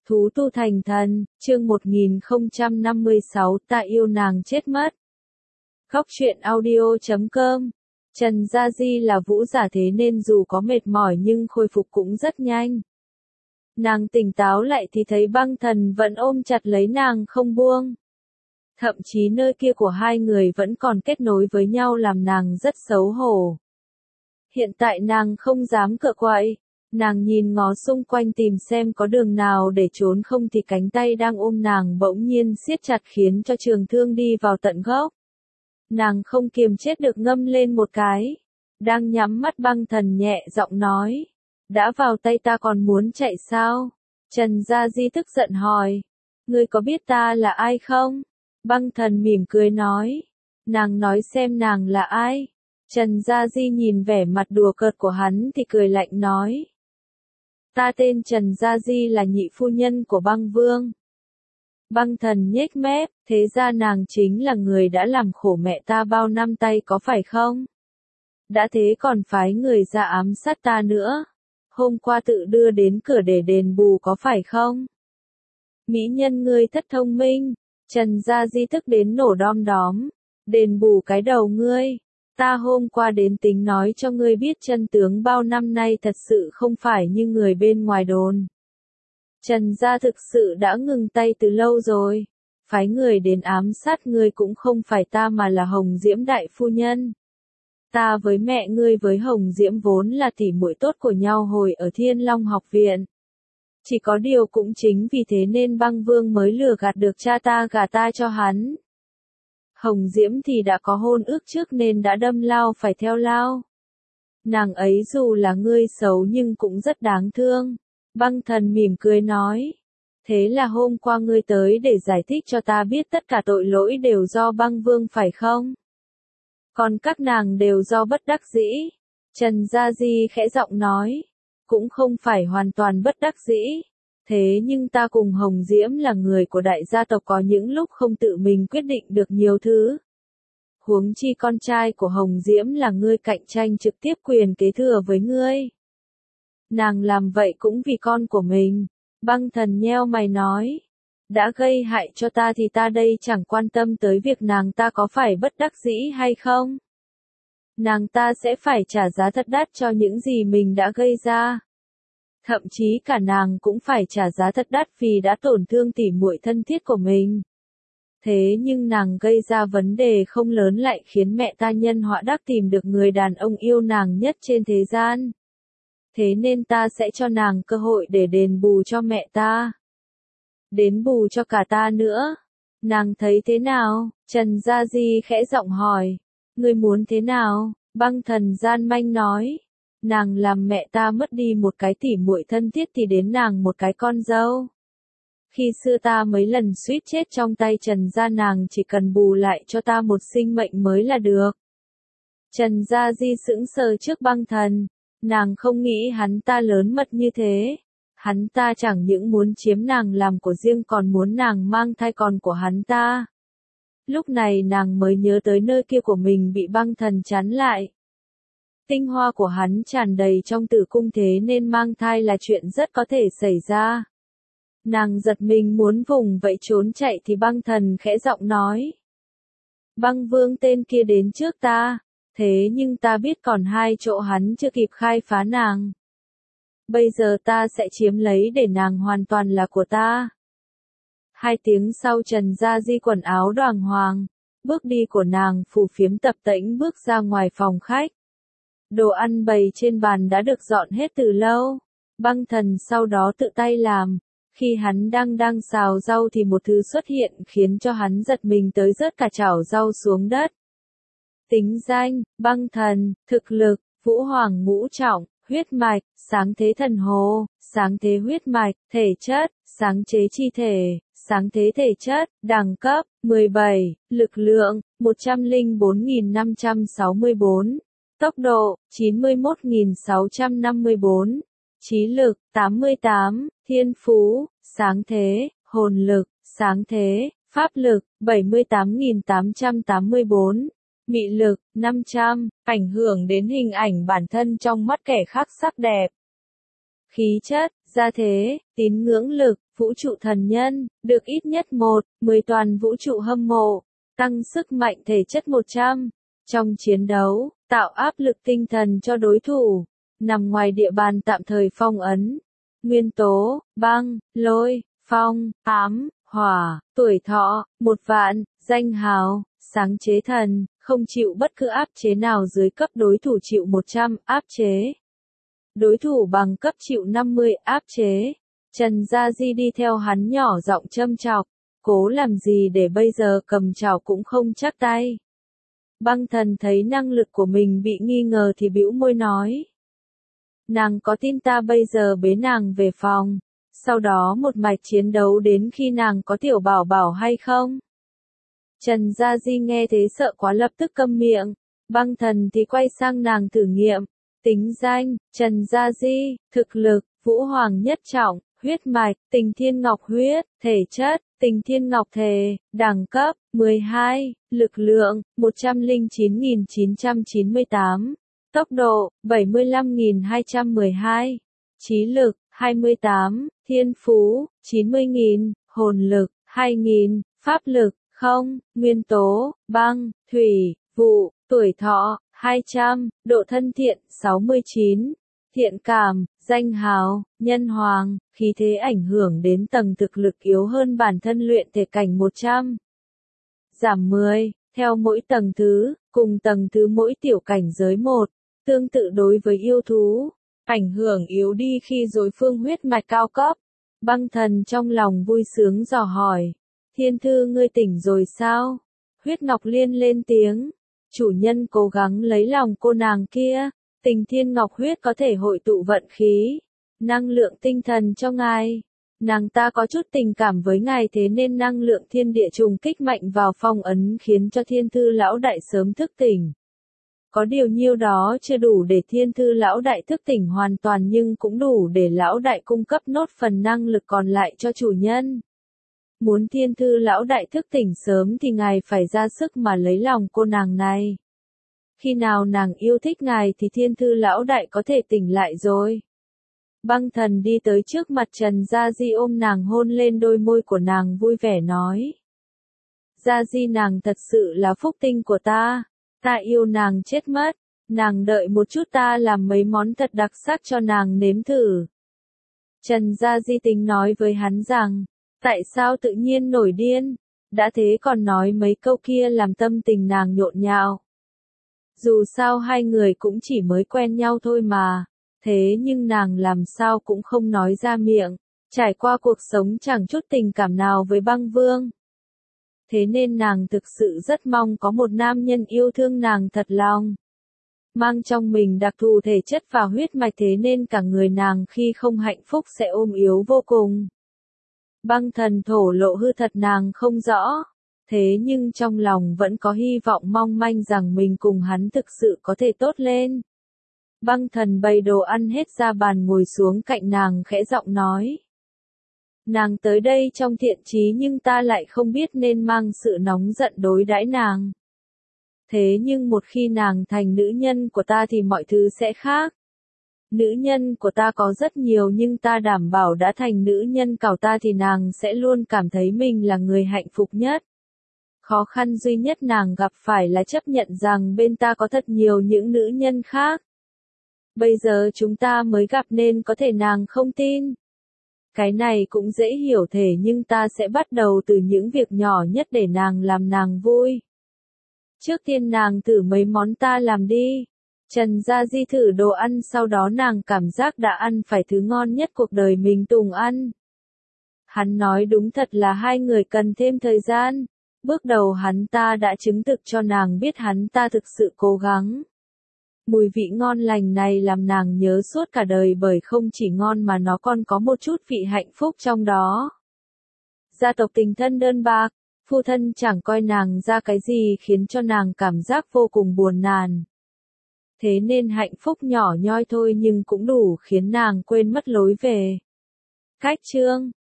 Thú tu thành thần, chương 1056 ta yêu nàng chết mất. Góc truyện audio.com. Trần Gia Di là vũ giả thế nên dù có mệt mỏi nhưng khôi phục cũng rất nhanh. Nàng tỉnh táo lại thì thấy băng thần vẫn ôm chặt lấy nàng không buông. Thậm chí nơi kia của hai người vẫn còn kết nối với nhau làm nàng rất xấu hổ. Hiện tại nàng không dám cựa quậy. Nàng nhìn ngó xung quanh tìm xem có đường nào để trốn không thì cánh tay đang ôm nàng bỗng nhiên siết chặt khiến cho trường thương đi vào tận gốc. Nàng không kiềm chết được ngâm lên một cái. Đang nhắm mắt băng thần nhẹ giọng nói. Đã vào tay ta còn muốn chạy sao? Trần Gia Di tức giận hỏi. Ngươi có biết ta là ai không? Băng thần mỉm cười nói. Nàng nói xem nàng là ai? Trần Gia Di nhìn vẻ mặt đùa cợt của hắn thì cười lạnh nói. Ta tên Trần Gia Di là nhị phu nhân của băng vương. Băng thần nhếch mép, thế ra nàng chính là người đã làm khổ mẹ ta bao năm tay có phải không? Đã thế còn phái người ra ám sát ta nữa. Hôm qua tự đưa đến cửa để đền bù có phải không? Mỹ nhân ngươi thất thông minh. Trần Gia Di tức đến nổ đom đóm. Đền bù cái đầu ngươi. Ta hôm qua đến tính nói cho ngươi biết chân tướng bao năm nay thật sự không phải như người bên ngoài đồn. Trần gia thực sự đã ngừng tay từ lâu rồi. Phái người đến ám sát ngươi cũng không phải ta mà là Hồng Diễm đại phu nhân. Ta với mẹ ngươi với Hồng Diễm vốn là tỉ muội tốt của nhau hồi ở Thiên Long học viện. Chỉ có điều cũng chính vì thế nên băng vương mới lừa gạt được cha ta gả ta cho hắn. Hồng Diễm thì đã có hôn ước trước nên đã đâm lao phải theo lao. Nàng ấy dù là ngươi xấu nhưng cũng rất đáng thương. Băng thần mỉm cười nói. Thế là hôm qua ngươi tới để giải thích cho ta biết tất cả tội lỗi đều do băng vương phải không? Còn các nàng đều do bất đắc dĩ. Trần Gia Di khẽ giọng nói. Cũng không phải hoàn toàn bất đắc dĩ. Thế nhưng ta cùng Hồng Diễm là người của đại gia tộc có những lúc không tự mình quyết định được nhiều thứ. Huống chi con trai của Hồng Diễm là ngươi cạnh tranh trực tiếp quyền kế thừa với ngươi. Nàng làm vậy cũng vì con của mình. Băng thần nheo mày nói. Đã gây hại cho ta thì ta đây chẳng quan tâm tới việc nàng ta có phải bất đắc dĩ hay không. Nàng ta sẽ phải trả giá thật đắt cho những gì mình đã gây ra. Thậm chí cả nàng cũng phải trả giá thật đắt vì đã tổn thương tỉ muội thân thiết của mình. Thế nhưng nàng gây ra vấn đề không lớn lại khiến mẹ ta nhân họa đắc tìm được người đàn ông yêu nàng nhất trên thế gian. Thế nên ta sẽ cho nàng cơ hội để đền bù cho mẹ ta. Đến bù cho cả ta nữa. Nàng thấy thế nào? Trần Gia Di khẽ giọng hỏi. Ngươi muốn thế nào? Băng thần gian manh nói. Nàng làm mẹ ta mất đi một cái tỉ muội thân thiết thì đến nàng một cái con dâu. Khi xưa ta mấy lần suýt chết trong tay Trần gia nàng chỉ cần bù lại cho ta một sinh mệnh mới là được. Trần Gia Di sững sờ trước băng thần. Nàng không nghĩ hắn ta lớn mật như thế. Hắn ta chẳng những muốn chiếm nàng làm của riêng còn muốn nàng mang thai con của hắn ta. Lúc này nàng mới nhớ tới nơi kia của mình bị băng thần chắn lại. Tinh hoa của hắn tràn đầy trong tử cung thế nên mang thai là chuyện rất có thể xảy ra. Nàng giật mình muốn vùng vẫy trốn chạy thì băng thần khẽ giọng nói. Băng vương tên kia đến trước ta, thế nhưng ta biết còn hai chỗ hắn chưa kịp khai phá nàng. Bây giờ ta sẽ chiếm lấy để nàng hoàn toàn là của ta. 2 tiếng sau Trần Gia Di quần áo đoàng hoàng, bước đi của nàng phù phiếm tập tễnh bước ra ngoài phòng khách. Đồ ăn bày trên bàn đã được dọn hết từ lâu. Băng thần sau đó tự tay làm. Khi hắn đang xào rau thì một thứ xuất hiện khiến cho hắn giật mình tới rớt cả chảo rau xuống đất. Tính danh, băng thần, thực lực, vũ hoàng ngũ trọng, huyết mạch, sáng thế thần hồ, sáng thế huyết mạch, thể chất, sáng chế chi thể, sáng thế thể chất, đẳng cấp, 17, lực lượng, 104.564. Tốc độ, 91.654. Trí lực, 88. Thiên phú, sáng thế, hồn lực, sáng thế, pháp lực, 78.884. Mị lực, 500. Ảnh hưởng đến hình ảnh bản thân trong mắt kẻ khác sắc đẹp. Khí chất, gia thế, tín ngưỡng lực, vũ trụ thần nhân, được ít nhất 10 toàn vũ trụ hâm mộ, tăng sức mạnh thể chất 100. Trong chiến đấu, tạo áp lực tinh thần cho đối thủ, nằm ngoài địa bàn tạm thời phong ấn. Nguyên tố, băng, lôi, phong, ám, hỏa, tuổi thọ, 1.000.000, danh hào, sáng chế thần, không chịu bất cứ áp chế nào dưới cấp đối thủ chịu 100 áp chế. Đối thủ bằng cấp chịu 50 áp chế. Trần Gia Di đi theo hắn nhỏ giọng châm chọc, cố làm gì để bây giờ cầm chảo cũng không chắc tay. Băng thần thấy năng lực của mình bị nghi ngờ thì bĩu môi nói. Nàng có tin ta bây giờ bế nàng về phòng, sau đó một mạch chiến đấu đến khi nàng có tiểu bảo bảo hay không? Trần Gia Di nghe thế sợ quá lập tức câm miệng, băng thần thì quay sang nàng thử nghiệm. Tính danh, Trần Gia Di, thực lực, Vũ Hoàng nhất trọng, huyết mạch, Tình Thiên Ngọc huyết, thể chất, Tình Thiên Ngọc thể, đẳng cấp, 12, lực lượng, 109.998, tốc độ, 75.212, trí lực, 28, thiên phú, 90.000, hồn lực, 2.000, pháp lực, 0, nguyên tố, băng, thủy, vụ, tuổi thọ, 200, độ thân thiện, 69, thiện cảm, danh hào, nhân hoàng, khí thế ảnh hưởng đến tầng thực lực yếu hơn bản thân luyện thể cảnh 100. Giảm 10, theo mỗi tầng thứ, cùng tầng thứ mỗi tiểu cảnh giới 1, tương tự đối với yêu thú, ảnh hưởng yếu đi khi đối phương huyết mạch cao cấp. Băng thần trong lòng vui sướng dò hỏi, Thiên Thư ngươi tỉnh rồi sao? Huyết Ngọc Liên lên tiếng. Chủ nhân cố gắng lấy lòng cô nàng kia, Tình Thiên Ngọc huyết có thể hội tụ vận khí, năng lượng tinh thần cho ngài. Nàng ta có chút tình cảm với ngài thế nên năng lượng thiên địa trùng kích mạnh vào phong ấn khiến cho Thiên Thư lão đại sớm thức tỉnh. Có điều nhiêu đó chưa đủ để Thiên Thư lão đại thức tỉnh hoàn toàn nhưng cũng đủ để lão đại cung cấp nốt phần năng lực còn lại cho chủ nhân. Muốn Thiên Thư lão đại thức tỉnh sớm thì ngài phải ra sức mà lấy lòng cô nàng này. Khi nào nàng yêu thích ngài thì Thiên Thư lão đại có thể tỉnh lại rồi. Băng thần đi tới trước mặt Trần Gia Di ôm nàng hôn lên đôi môi của nàng vui vẻ nói. Gia Di nàng thật sự là phúc tinh của ta yêu nàng chết mất, nàng đợi một chút ta làm mấy món thật đặc sắc cho nàng nếm thử. Trần Gia Di tính nói với hắn rằng, tại sao tự nhiên nổi điên, đã thế còn nói mấy câu kia làm tâm tình nàng nhộn nhạo. Dù sao hai người cũng chỉ mới quen nhau thôi mà, thế nhưng nàng làm sao cũng không nói ra miệng, trải qua cuộc sống chẳng chút tình cảm nào với băng vương. Thế nên nàng thực sự rất mong có một nam nhân yêu thương nàng thật lòng. Mang trong mình đặc thù thể chất và huyết mạch thế nên cả người nàng khi không hạnh phúc sẽ ôm yếu vô cùng. Băng thần thổ lộ hư thật nàng không rõ, thế nhưng trong lòng vẫn có hy vọng mong manh rằng mình cùng hắn thực sự có thể tốt lên. Băng thần bày đồ ăn hết ra bàn ngồi xuống cạnh nàng khẽ giọng nói. Nàng tới đây trong thiện chí nhưng ta lại không biết nên mang sự nóng giận đối đãi nàng. Thế nhưng một khi nàng thành nữ nhân của ta thì mọi thứ sẽ khác. Nữ nhân của ta có rất nhiều nhưng ta đảm bảo đã thành nữ nhân của ta thì nàng sẽ luôn cảm thấy mình là người hạnh phúc nhất. Khó khăn duy nhất nàng gặp phải là chấp nhận rằng bên ta có thật nhiều những nữ nhân khác. Bây giờ chúng ta mới gặp nên có thể nàng không tin. Cái này cũng dễ hiểu thể nhưng ta sẽ bắt đầu từ những việc nhỏ nhất để nàng làm nàng vui. Trước tiên nàng thử mấy món ta làm đi. Trần Gia Di thử đồ ăn sau đó nàng cảm giác đã ăn phải thứ ngon nhất cuộc đời mình từng ăn. Hắn nói đúng thật là hai người cần thêm thời gian. Bước đầu hắn ta đã chứng thực cho nàng biết hắn ta thực sự cố gắng. Mùi vị ngon lành này làm nàng nhớ suốt cả đời bởi không chỉ ngon mà nó còn có một chút vị hạnh phúc trong đó. Gia tộc tình thân đơn bạc, phu thân chẳng coi nàng ra cái gì khiến cho nàng cảm giác vô cùng buồn nàn. Thế nên hạnh phúc nhỏ nhoi thôi nhưng cũng đủ khiến nàng quên mất lối về. Cách chương